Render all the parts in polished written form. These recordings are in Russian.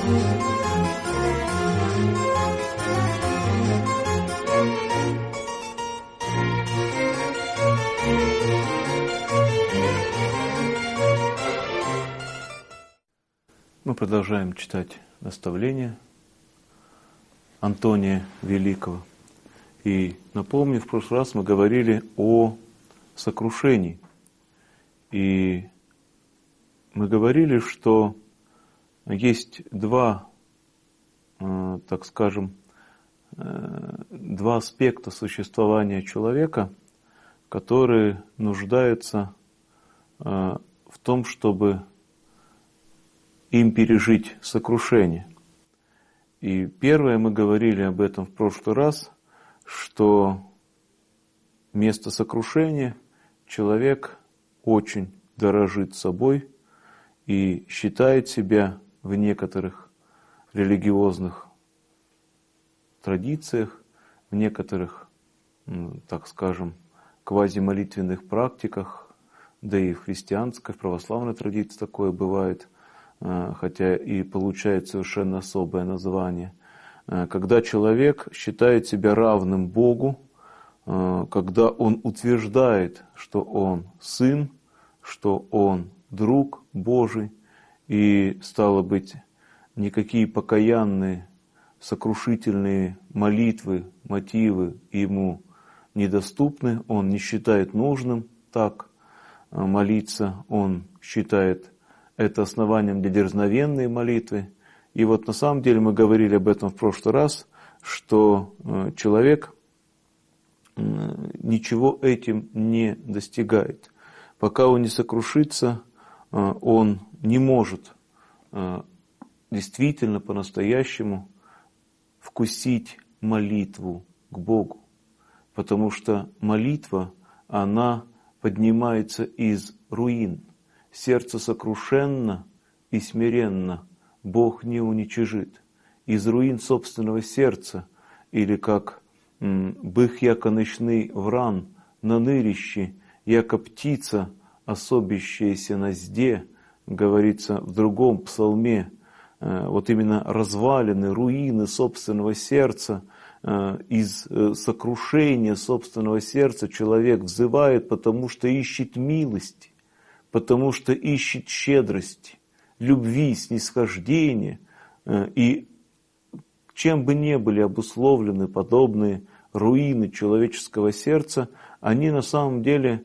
Мы продолжаем читать наставления Антония Великого. И напомню, в прошлый раз мы говорили о сокрушении. И мы говорили, что есть два аспекта существования человека, которые нуждаются в том, чтобы им пережить сокрушение. И первое, мы говорили об этом в прошлый раз, что вместо сокрушения человек очень дорожит собой и считает себя в некоторых религиозных традициях, в некоторых, квазимолитвенных практиках, да и в христианской, в православной традиции такое бывает, хотя и получает совершенно особое название, когда человек считает себя равным Богу, когда он утверждает, что он сын, что он друг Божий, и, стало быть, никакие покаянные, сокрушительные молитвы, мотивы ему недоступны, он не считает нужным так молиться, он считает это основанием для дерзновенной молитвы. И вот на самом деле мы говорили об этом в прошлый раз, что человек ничего этим не достигает. Пока он не сокрушится, он не может действительно по-настоящему вкусить молитву к Богу. Потому что молитва, она поднимается из руин. Сердце сокрушенно и смиренно Бог не уничижит. Из руин собственного сердца, или как «бых яко ночный вран на нырищи, яко птица, особящаяся на зде», говорится в другом псалме, вот именно развалины, руины собственного сердца, из сокрушения собственного сердца человек взывает, потому что ищет милости, потому что ищет щедрости, любви, снисхождения. И чем бы ни были обусловлены подобные руины человеческого сердца, они на самом деле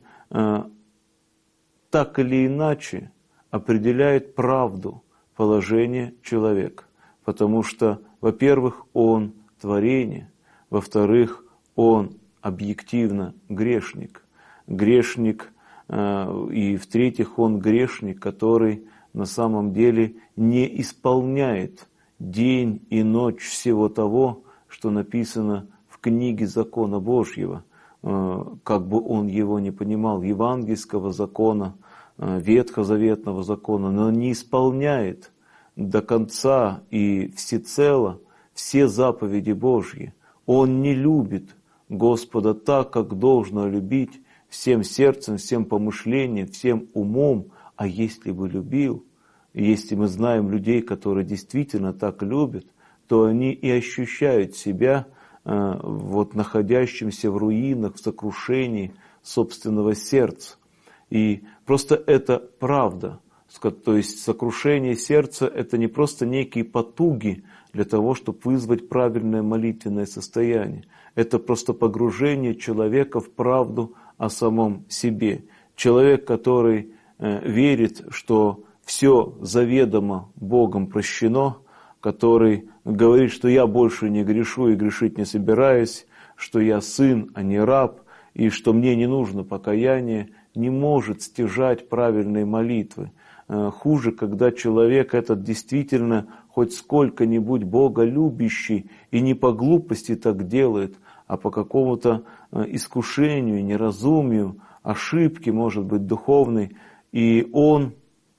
так или иначе определяют правду положения человека. Потому что, во-первых, он творение, во-вторых, он объективно грешник. Грешник, и в-третьих, он грешник, который на самом деле не исполняет день и ночь всего того, что написано в книге закона Божьего, как бы он его не понимал, евангельского закона, ветхозаветного закона, но не исполняет до конца и всецело все заповеди Божьи. Он не любит Господа так, как должно любить, всем сердцем, всем помышлением, всем умом. А если бы любил, если мы знаем людей, которые действительно так любят, то они и ощущают себя находящимся в руинах, в сокрушении собственного сердца. И просто это правда. То есть сокрушение сердца – это не просто некие потуги для того, чтобы вызвать правильное молитвенное состояние. Это просто погружение человека в правду о самом себе. Человек, который верит, что все заведомо Богом прощено, который говорит, что я больше не грешу и грешить не собираюсь, что я сын, а не раб, и что мне не нужно покаяние, не может стяжать правильной молитвы. Хуже, когда человек этот действительно хоть сколько-нибудь боголюбящий и не по глупости так делает, а по какому-то искушению, неразумию, ошибке, может быть, духовной, и он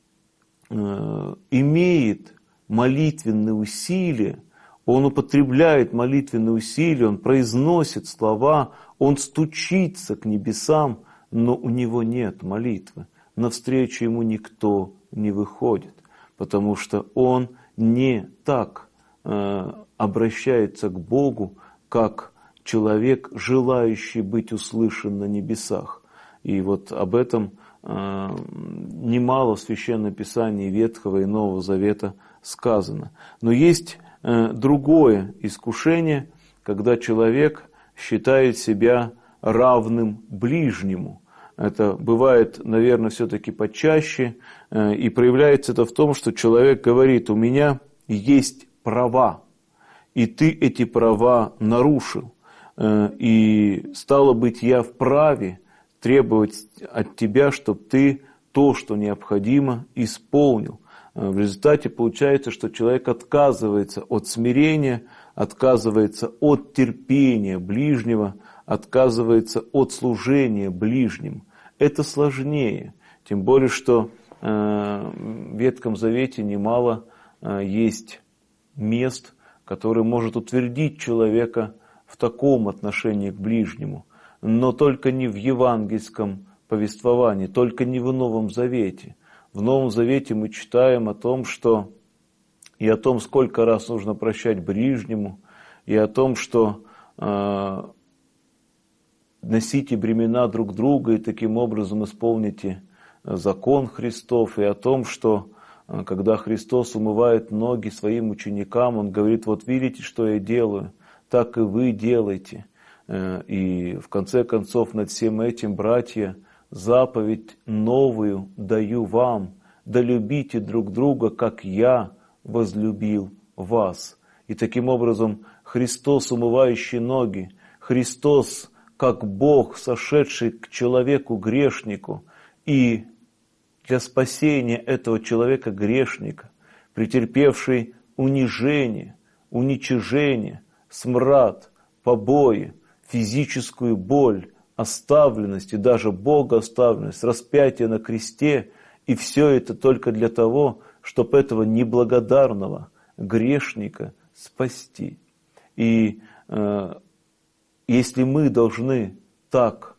имеет молитвенные усилия, он употребляет молитвенные усилия, он произносит слова, он стучится к небесам, но у него нет молитвы. Навстречу ему никто не выходит, потому что он не так обращается к Богу, как человек, желающий быть услышан на небесах. И вот об этом немало в Священном Писании Ветхого и Нового Завета сказано. Но есть другое искушение, когда человек считает себя равным ближнему. Это бывает, наверное, все-таки почаще, и проявляется это в том, что человек говорит: у меня есть права, и ты эти права нарушил, и стало быть, я вправе требовать от тебя, чтобы ты то, что необходимо, исполнил. В результате получается, что человек отказывается от смирения, отказывается от терпения ближнего, отказывается от служения ближним. Это сложнее, тем более, что в Ветхом Завете немало есть мест, которые может утвердить человека в таком отношении к ближнему, но только не в евангельском повествовании, только не в Новом Завете. В Новом Завете мы читаем о том, что и о том, сколько раз нужно прощать ближнему, и о том, что носите бремена друг друга и таким образом исполните закон Христов, и о том, что когда Христос умывает ноги своим ученикам, Он говорит: вот видите, что я делаю, так и вы делайте. И в конце концов над всем этим, братья, заповедь новую даю вам: да любите друг друга, как я возлюбил вас. И таким образом Христос, умывающий ноги, Христос, как Бог, сошедший к человеку грешнику, и для спасения этого человека грешника, претерпевший унижение, уничижение, смрад, побои, физическую боль, оставленность и даже богооставленность, распятие на кресте, и все это только для того, чтобы этого неблагодарного грешника спасти. И если мы должны так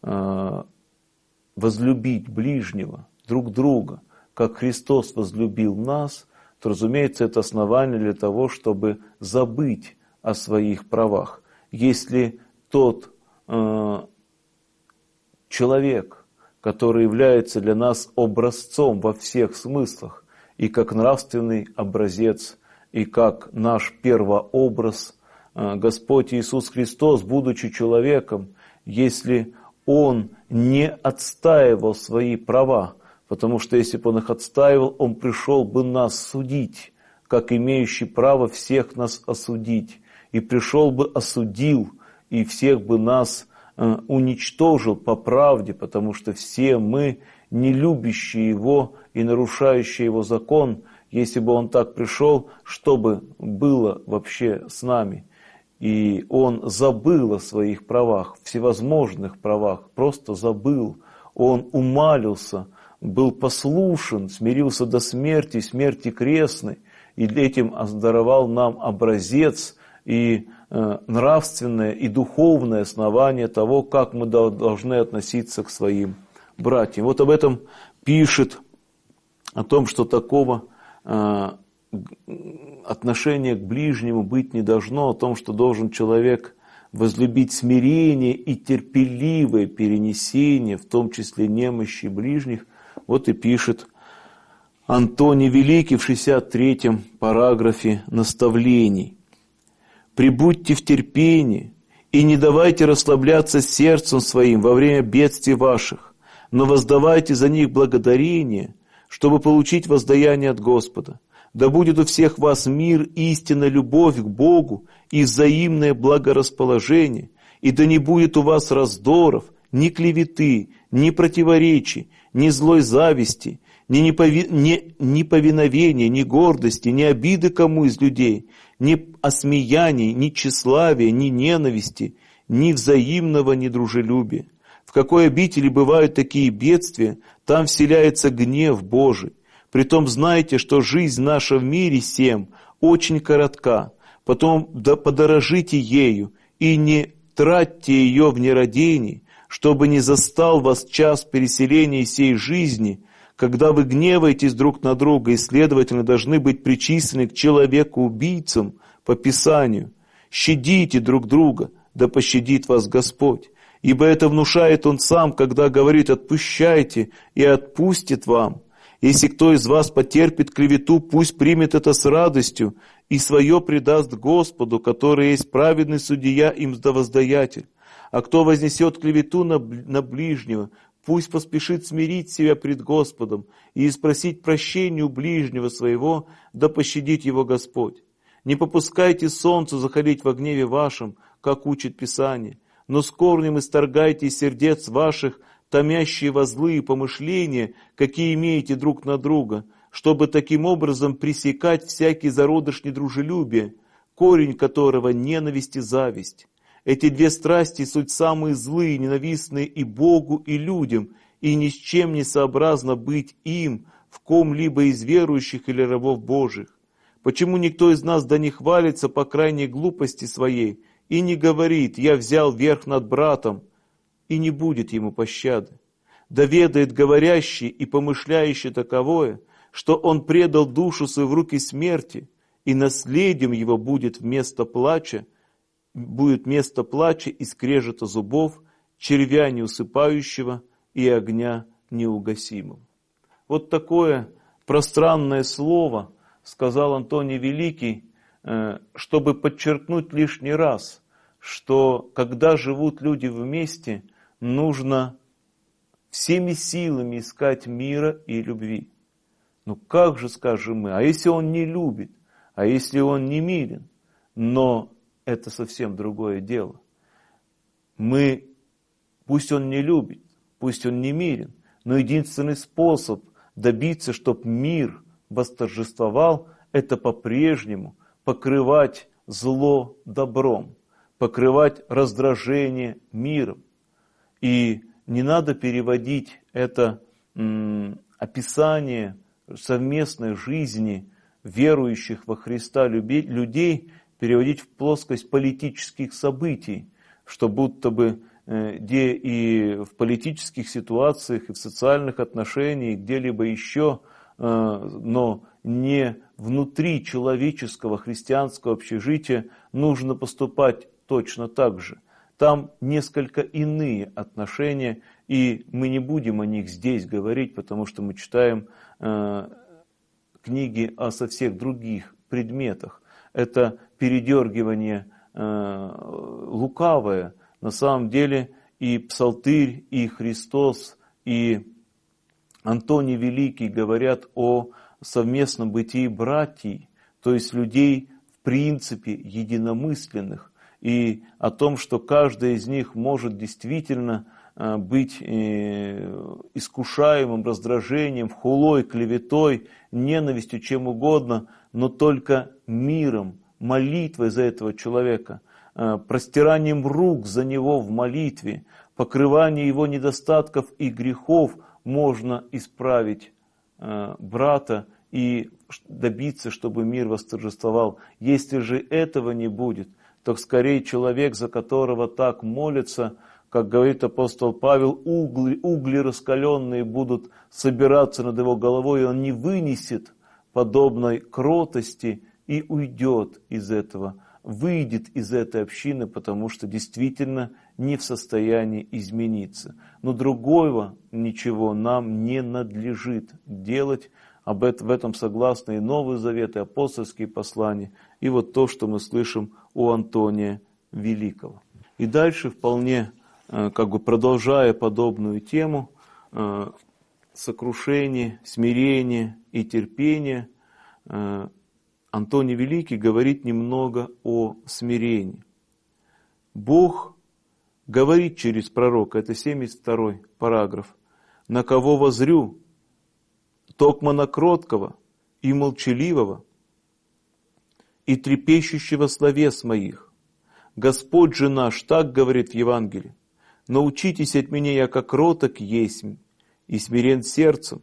возлюбить ближнего, друг друга, как Христос возлюбил нас, то, разумеется, это основание для того, чтобы забыть о своих правах. Если тот человек, который является для нас образцом во всех смыслах, и как нравственный образец, и как наш первообраз, Господь Иисус Христос, будучи человеком, если Он не отстаивал свои права, потому что если бы Он их отстаивал, Он пришел бы нас судить, как имеющий право всех нас осудить, и пришел бы, осудил, и всех бы нас уничтожил по правде, потому что все мы, не любящие Его и нарушающие Его закон, если бы Он так пришел, что бы было вообще с нами? И Он забыл о своих правах, всевозможных правах, просто забыл. Он умалился, был послушен, смирился до смерти, смерти крестной, и этим даровал нам образец и нравственное и духовное основание того, как мы должны относиться к своим братьям. Вот об этом пишет, о том, что такого отношения к ближнему быть не должно, о том, что должен человек возлюбить смирение и терпеливое перенесение, в том числе немощи ближних. Вот и пишет Антоний Великий в 63-м параграфе наставлений. «Прибудьте в терпении и не давайте расслабляться сердцем своим во время бедствий ваших, но воздавайте за них благодарение, чтобы получить воздаяние от Господа. Да будет у всех вас мир, истинная любовь к Богу и взаимное благорасположение, и да не будет у вас раздоров, ни клеветы, ни противоречий, ни злой зависти, ни неповиновения, ни гордости, ни обиды кому из людей, ни осмеяний, ни тщеславия, ни ненависти, ни взаимного недружелюбия. В какой обители бывают такие бедствия, там вселяется гнев Божий. Притом знайте, что жизнь наша в мире сем очень коротка. Потом подорожите ею и не тратьте ее в нерадении, чтобы не застал вас час переселения сей жизни, когда вы гневаетесь друг на друга и, следовательно, должны быть причислены к человеку-убийцам по Писанию. Щадите друг друга, да пощадит вас Господь. Ибо это внушает Он сам, когда говорит: «Отпущайте, и отпустит вам». Если кто из вас потерпит клевету, пусть примет это с радостью и свое предаст Господу, который есть праведный судья и мздовоздаятель. А кто вознесет клевету на ближнего, пусть поспешит смирить себя пред Господом и спросить прощения у ближнего своего, да пощадит его Господь. Не попускайте солнцу заходить во гневе вашем, как учит Писание, но с корнем исторгайте из сердец ваших томящие вас злые помышления, какие имеете друг на друга, чтобы таким образом пресекать всякий зародыш недружелюбия, корень которого ненависть и зависть. Эти две страсти суть самые злые, ненавистные и Богу, и людям, и ни с чем не сообразно быть им в ком-либо из верующих или рабов Божьих. Почему никто из нас да не хвалится по крайней глупости своей и не говорит: «Я взял верх над братом», и не будет ему пощады? Да ведает говорящий и помышляющий таковое, что он предал душу свою в руки смерти, и наследием его будет место плача и скрежета зубов, червя неусыпающего и огня неугасимого. Вот такое пространное слово сказал Антоний Великий, чтобы подчеркнуть лишний раз, что когда живут люди вместе, нужно всеми силами искать мира и любви. Ну как же, скажем мы, а если он не любит, а если он не мирен? Но это совсем другое дело. Пусть он не любит, пусть он не мирен, но единственный способ добиться, чтобы мир восторжествовал, это по-прежнему покрывать зло добром, покрывать раздражение миром. И не надо переводить это описание совместной жизни верующих во Христа людей, переводить в плоскость политических событий, что будто бы где и в политических ситуациях, и в социальных отношениях, где-либо еще, но не внутри человеческого христианского общежития нужно поступать точно так же. Там несколько иные отношения, и мы не будем о них здесь говорить, потому что мы читаем книги о совсем других предметах. Это передергивание лукавое. На самом деле и Псалтырь, и Христос, и Антоний Великий говорят о совместном бытии братьев, то есть людей в принципе единомысленных, и о том, что каждый из них может действительно быть искушаемым раздражением, хулой, клеветой, ненавистью, чем угодно, но только миром, молитвой за этого человека, простиранием рук за него в молитве, покрыванием его недостатков и грехов можно исправить брата и добиться, чтобы мир восторжествовал. Если же этого не будет, то скорее человек, за которого так молятся, как говорит апостол Павел, угли раскаленные будут собираться над его головой, и он не вынесет подобной кротости и уйдет из этого, выйдет из этой общины, потому что действительно не в состоянии измениться. Но другого ничего нам не надлежит делать. В этом согласны и Новый Завет, и апостольские послания, и вот то, что мы слышим у Антония Великого. И дальше, вполне продолжая подобную тему, сокрушение, смирение и терпение, Антоний Великий говорит немного о смирении. Бог говорит через пророка, это 72 параграф: «На кого возрю, токмо на кроткого и молчаливого, и трепещущего словес моих. Господь же наш так говорит в Евангелии: научитесь от меня, яко кроток есмь, и смирен сердцем,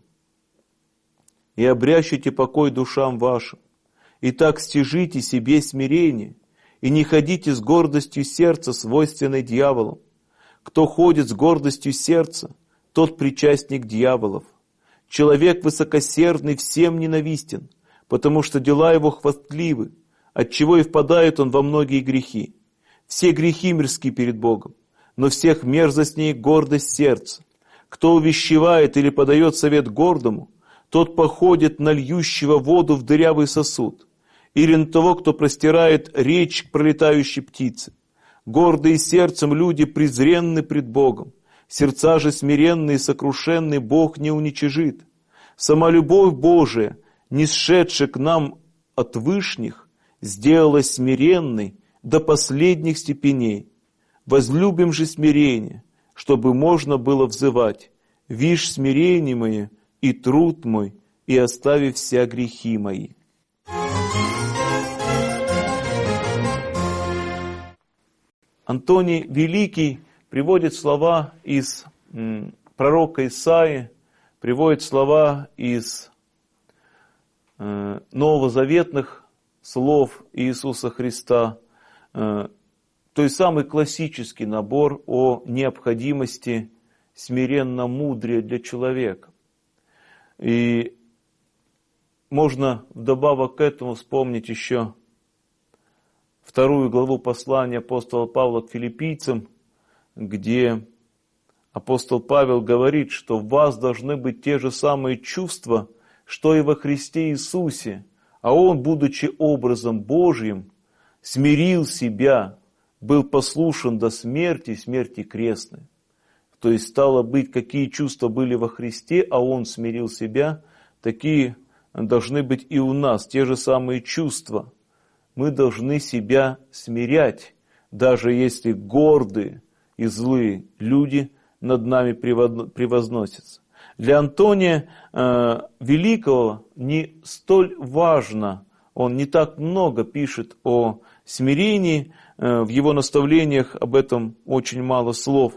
и обрящите покой душам вашим. Итак, стяжите себе смирение, и не ходите с гордостью сердца, свойственной дьяволом. Кто ходит с гордостью сердца, тот причастник дьяволов. Человек высокосердный всем ненавистен, потому что дела его хвастливы, отчего и впадает он во многие грехи. Все грехи мирски перед Богом, но всех мерзостнее гордость сердца. Кто увещевает или подает совет гордому, тот походит на льющего воду в дырявый сосуд, или на того, кто простирает речь к пролетающей птице. Гордые сердцем люди презренны пред Богом, сердца же смиренные и сокрушенные Бог не уничижит. Сама любовь Божия, нисшедшая к нам от вышних, сделалась смиренной до последних степеней. Возлюбим же смирение, чтобы можно было взывать: «Вишь смирение мое и труд мой, и оставив вся грехи мои». Антоний Великий приводит слова из пророка Исаии, приводит слова из новозаветных слов Иисуса Христа, то есть самый классический набор о необходимости смиренно мудрия для человека. И можно вдобавок к этому вспомнить еще 2 главу послания апостола Павла к филиппийцам, где апостол Павел говорит, что в вас должны быть те же самые чувства, что и во Христе Иисусе, а Он, будучи образом Божьим, смирил себя, был послушен до смерти, смерти крестной. То есть, стало быть, какие чувства были во Христе, а Он смирил себя, такие должны быть и у нас, те же самые чувства. Мы должны себя смирять, даже если гордые и злые люди над нами превозносятся. Для Антония Великого не столь важно, он не так много пишет о смирении, в его наставлениях об этом очень мало слов.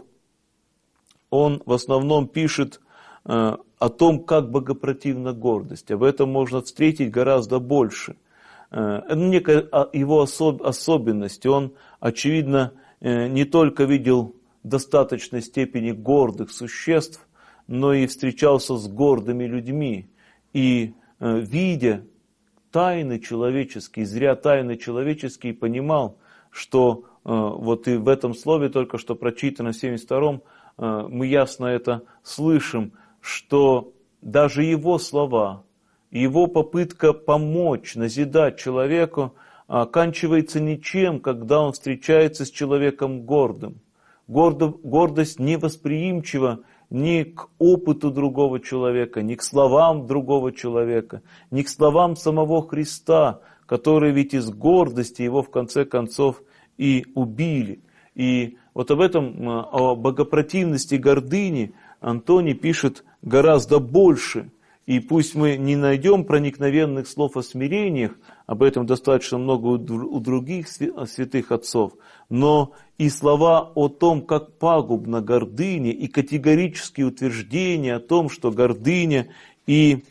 Он в основном пишет о том, как богопротивна гордость. Об этом можно встретить гораздо больше. Это некая его особенность. Он, очевидно, не только видел в достаточной степени гордых существ, но и встречался с гордыми людьми. И, видя тайны человеческие, зря тайны человеческие, понимал, что вот и в этом слове, только что прочитано в 72-м, мы ясно это слышим, что даже его слова, его попытка помочь, назидать человеку оканчивается ничем, когда он встречается с человеком гордым. Гордость невосприимчива ни к опыту другого человека, ни к словам другого человека, ни к словам самого Христа, которые ведь из гордости его в конце концов и убили. И вот об этом, о богопротивности гордыни Антоний пишет гораздо больше. И пусть мы не найдем проникновенных слов о смирениях, об этом достаточно много у других святых отцов, но и слова о том, как пагубна гордыня, и категорические утверждения о том, что гордыня и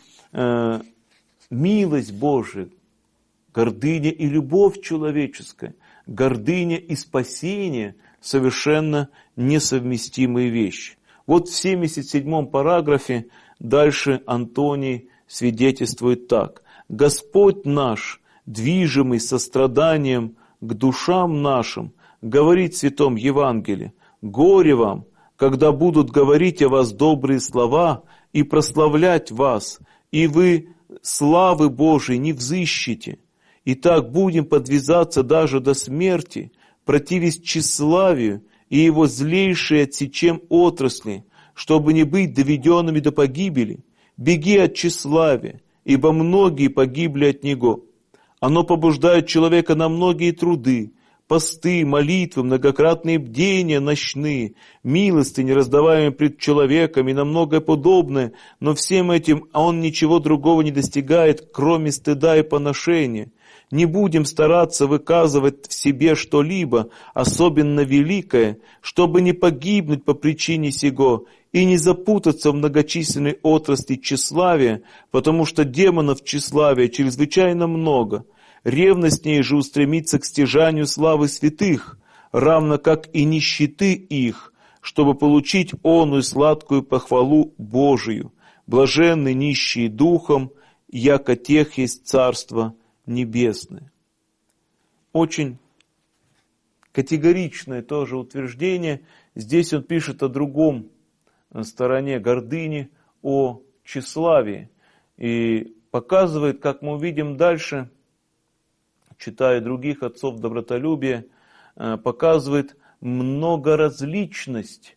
милость Божия, гордыня и любовь человеческая, гордыня и спасение совершенно несовместимые вещи. Вот в 77-м параграфе дальше Антоний свидетельствует так. «Господь наш, движимый состраданием к душам нашим, говорит в Святом Евангелии: горе вам, когда будут говорить о вас добрые слова и прославлять вас, и вы славы Божией не взыщете. И так будем подвязаться даже до смерти, противясь тщеславию и его злейшей отсечем отрасли, чтобы не быть доведенными до погибели. Беги от тщеславия, ибо многие погибли от него. Оно побуждает человека на многие труды, посты, молитвы, многократные бдения ночные, милостыни, раздаваемые пред человеком и на многое подобное, но всем этим он ничего другого не достигает, кроме стыда и поношения. Не будем стараться выказывать в себе что-либо, особенно великое, чтобы не погибнуть по причине сего и не запутаться в многочисленной отрасли тщеславия, потому что демонов тщеславия чрезвычайно много. Ревностнее же устремиться к стяжанию славы святых, равно как и нищеты их, чтобы получить оную сладкую похвалу Божию. блаженны нищие духом, яко тех есть Царство Небесное. Очень категоричное тоже утверждение. Здесь он пишет о другом стороне гордыни, о тщеславии. И показывает, как мы увидим дальше, читая других отцов добротолюбия, показывает многоразличность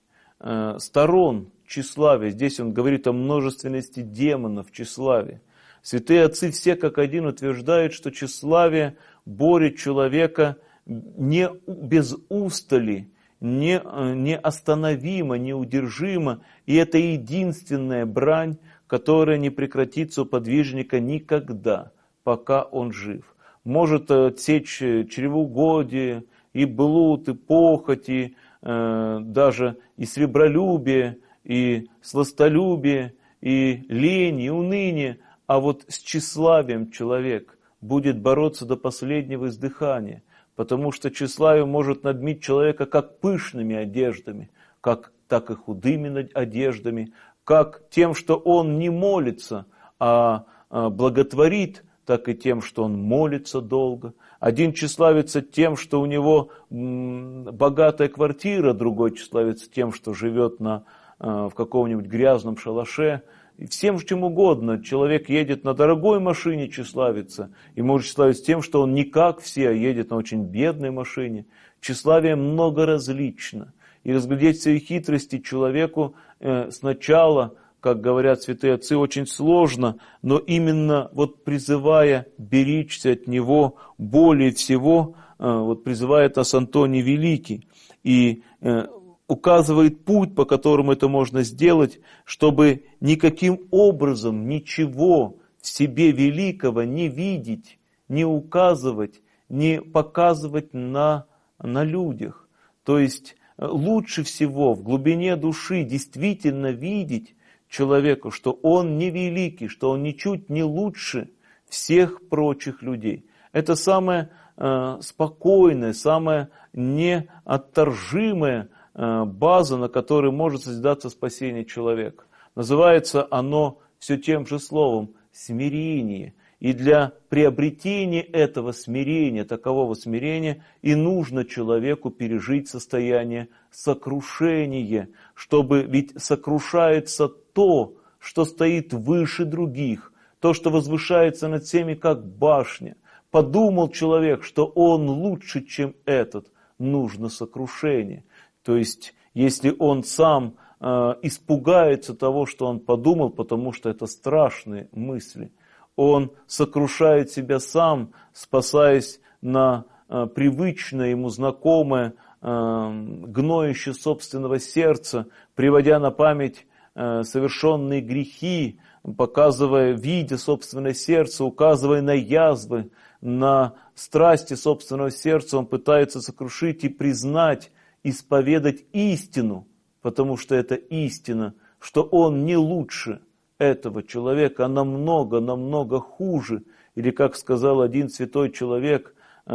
сторон тщеславия. Здесь он говорит о множественности демонов в тщеславии. Святые отцы все как один утверждают, что тщеславие борет человека не без устали, неостановимо, неудержимо. И это единственная брань, которая не прекратится у подвижника никогда, пока он жив. Может отсечь чревоугодие, и блуд, и похоть, и даже и сребролюбие, и сластолюбие, и лень, и уныние. А вот с тщеславием человек будет бороться до последнего издыхания, потому что тщеславие может надмить человека как пышными одеждами, так и худыми одеждами, как тем, что он не молится, а благотворит, так и тем, что он молится долго. Один тщеславится тем, что у него богатая квартира, другой тщеславится тем, что живет в каком-нибудь грязном шалаше. И всем чем угодно. Человек едет на дорогой машине, тщеславится, и может тщеславиться тем, что он не как все, а едет на очень бедной машине. Тщеславие многоразлично. И разглядеть все хитрости человеку сначала, как говорят святые отцы, очень сложно, но именно вот призывая беречься от него более всего, вот призывает ас Антоний Великий и указывает путь, по которому это можно сделать, чтобы никаким образом ничего в себе великого не видеть, не указывать, не показывать на людях. То есть лучше всего в глубине души действительно видеть человеку, что он не великий, что он ничуть не лучше всех прочих людей. Это самое спокойное, самое неотторжимое база, на которой может созидаться спасение человека. Называется оно все тем же словом смирение. И для приобретения этого смирения, такового смирения, и нужно человеку пережить состояние сокрушения, чтобы ведь сокрушается то, что стоит выше других, то, что возвышается над всеми, как башня. Подумал человек, что он лучше, чем этот, нужно сокрушение. То есть, если он сам испугается того, что он подумал, потому что это страшные мысли, он сокрушает себя сам, спасаясь на привычное ему знакомое гноище собственного сердца, приводя на память совершенные грехи, показывая, видя собственное сердце, указывая на язвы, на страсти собственного сердца, он пытается сокрушить и признать, исповедать истину, потому что это истина, что он не лучше этого человека, а намного хуже. Или, как сказал один святой человек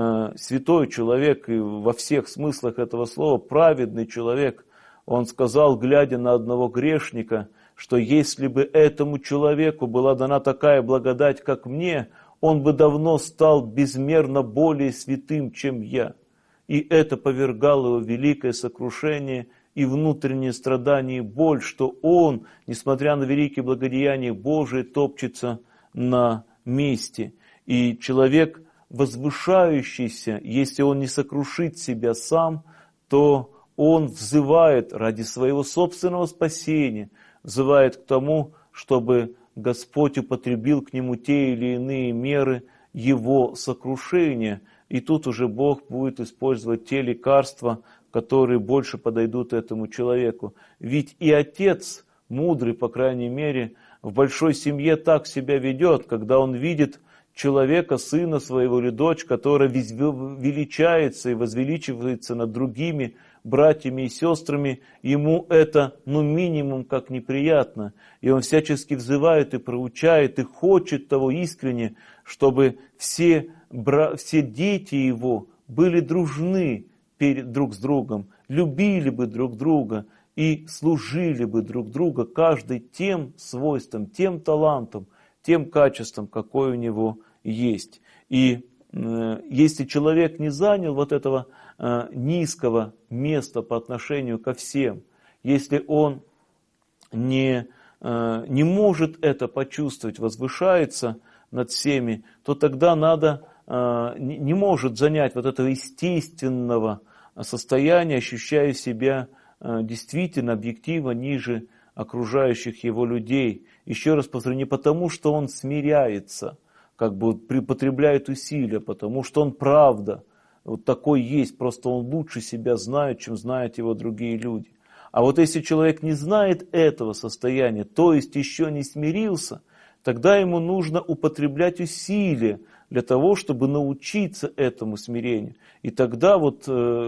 и во всех смыслах этого слова, праведный человек, он сказал, глядя на одного грешника, что если бы этому человеку была дана такая благодать, как мне, он бы давно стал безмерно более святым, чем я. И это повергало его в великое сокрушение и внутреннее страдание и боль, что он, несмотря на великие благодеяния Божии, топчется на месте. И человек, возвышающийся, если он не сокрушит себя сам, то он взывает ради своего собственного спасения, взывает к тому, чтобы Господь употребил к нему те или иные меры его сокрушения. И тут уже Бог будет использовать те лекарства, которые больше подойдут этому человеку. Ведь и отец, мудрый, по крайней мере, в большой семье так себя ведет, когда он видит человека, сына своего или дочь, которая величается и возвеличивается над другими братьями и сестрами, ему это, минимум как неприятно. И он всячески взывает и проучает, и хочет того искренне, чтобы все дети его были дружны друг с другом, любили бы друг друга, и служили бы друг другу, каждый тем свойством, тем талантом, тем качеством, какое у него есть. И если человек не занял вот этого низкого места по отношению ко всем, если он не может это почувствовать, возвышается над всеми, то тогда не может занять вот этого естественного состояния, ощущая себя действительно объективно ниже окружающих его людей. Еще раз повторю, не потому, что он смиряется, как бы потребляет усилия, потому что он правда вот такой есть, просто он лучше себя знает, чем знают его другие люди. А вот если человек не знает этого состояния, то есть еще не смирился, тогда ему нужно употреблять усилия для того, чтобы научиться этому смирению. И тогда вот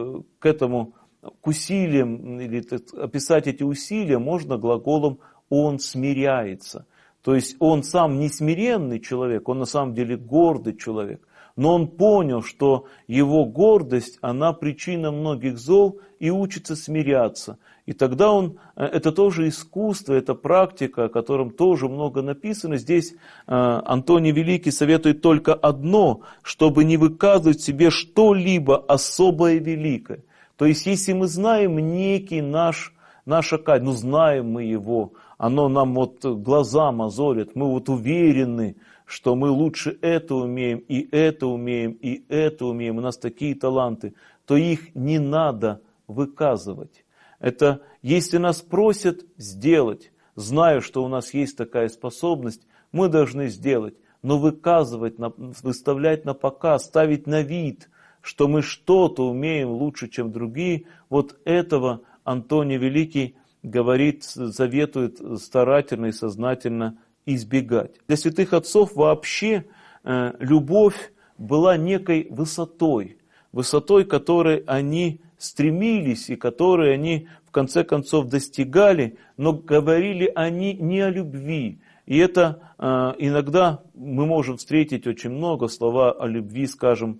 к усилиям, или описать эти усилия можно глаголом «он смиряется». То есть он сам не смиренный человек, он на самом деле гордый человек. Но он понял, что его гордость, она причина многих зол, и учится смиряться. И тогда это тоже искусство, это практика, о котором тоже много написано. Здесь Антоний Великий советует только одно, чтобы не выказывать в себе что-либо особое великое. То есть, если мы знаем некий наше качество, знаем мы его, оно нам вот глаза мозолит, мы вот уверены, что мы лучше это умеем, и это умеем, и это умеем, у нас такие таланты, то их не надо выказывать. Это если нас просят сделать, зная, что у нас есть такая способность, мы должны сделать, но выказывать, выставлять на показ, ставить на вид, что мы что-то умеем лучше, чем другие, вот этого Антоний Великий говорит, советует старательно и сознательно избегать. Для святых отцов вообще любовь была некой высотой, которой они стремились и которой они в конце концов достигали, но говорили они не о любви. И это иногда мы можем встретить очень много слова о любви, скажем,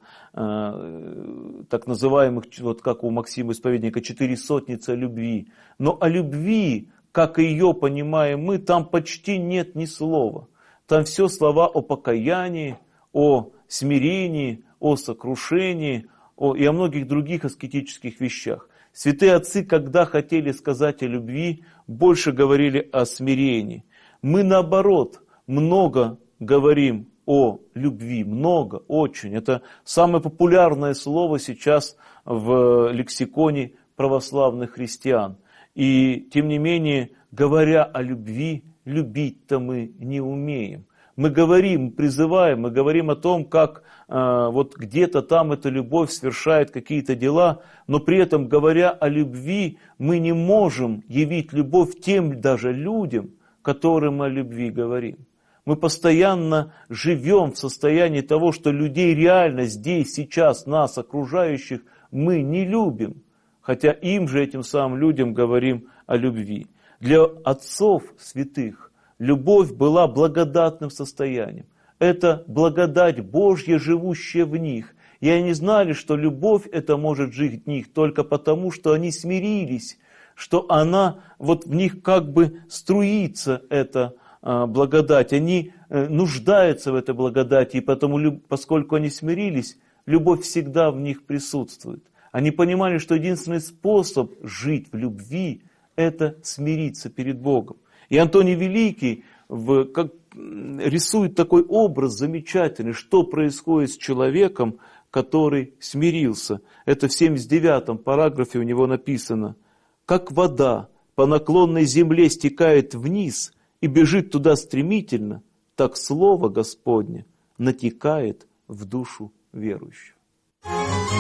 так называемых, вот как у Максима Исповедника, 4 сотницы любви. Но о любви, как ее понимаем мы, там почти нет ни слова. Там все слова о покаянии, о смирении, о сокрушении и о многих других аскетических вещах. Святые отцы, когда хотели сказать о любви, больше говорили о смирении. Мы, наоборот, много говорим о любви, много, очень. Это самое популярное слово сейчас в лексиконе православных христиан. И, тем не менее, говоря о любви, любить-то мы не умеем. Мы говорим, призываем, мы говорим о том, как вот где-то там эта любовь совершает какие-то дела, но при этом, говоря о любви, мы не можем явить любовь тем даже людям, которым мы о любви говорим. Мы постоянно живем в состоянии того, что людей реально здесь, сейчас, нас, окружающих, мы не любим, хотя им же, этим самым людям, говорим о любви. Для отцов святых любовь была благодатным состоянием. Это благодать Божья, живущая в них. И они знали, что любовь эта может жить в них только потому, что они смирились, что она вот в них как бы струится, эта благодать. Они нуждаются в этой благодати, и потому, поскольку они смирились, любовь всегда в них присутствует. Они понимали, что единственный способ жить в любви – это смириться перед Богом. И Антоний Великий рисует такой образ замечательный, что происходит с человеком, который смирился. Это в 79-м параграфе у него написано: «Как вода по наклонной земле стекает вниз и бежит туда стремительно, так Слово Господне натекает в душу верующего».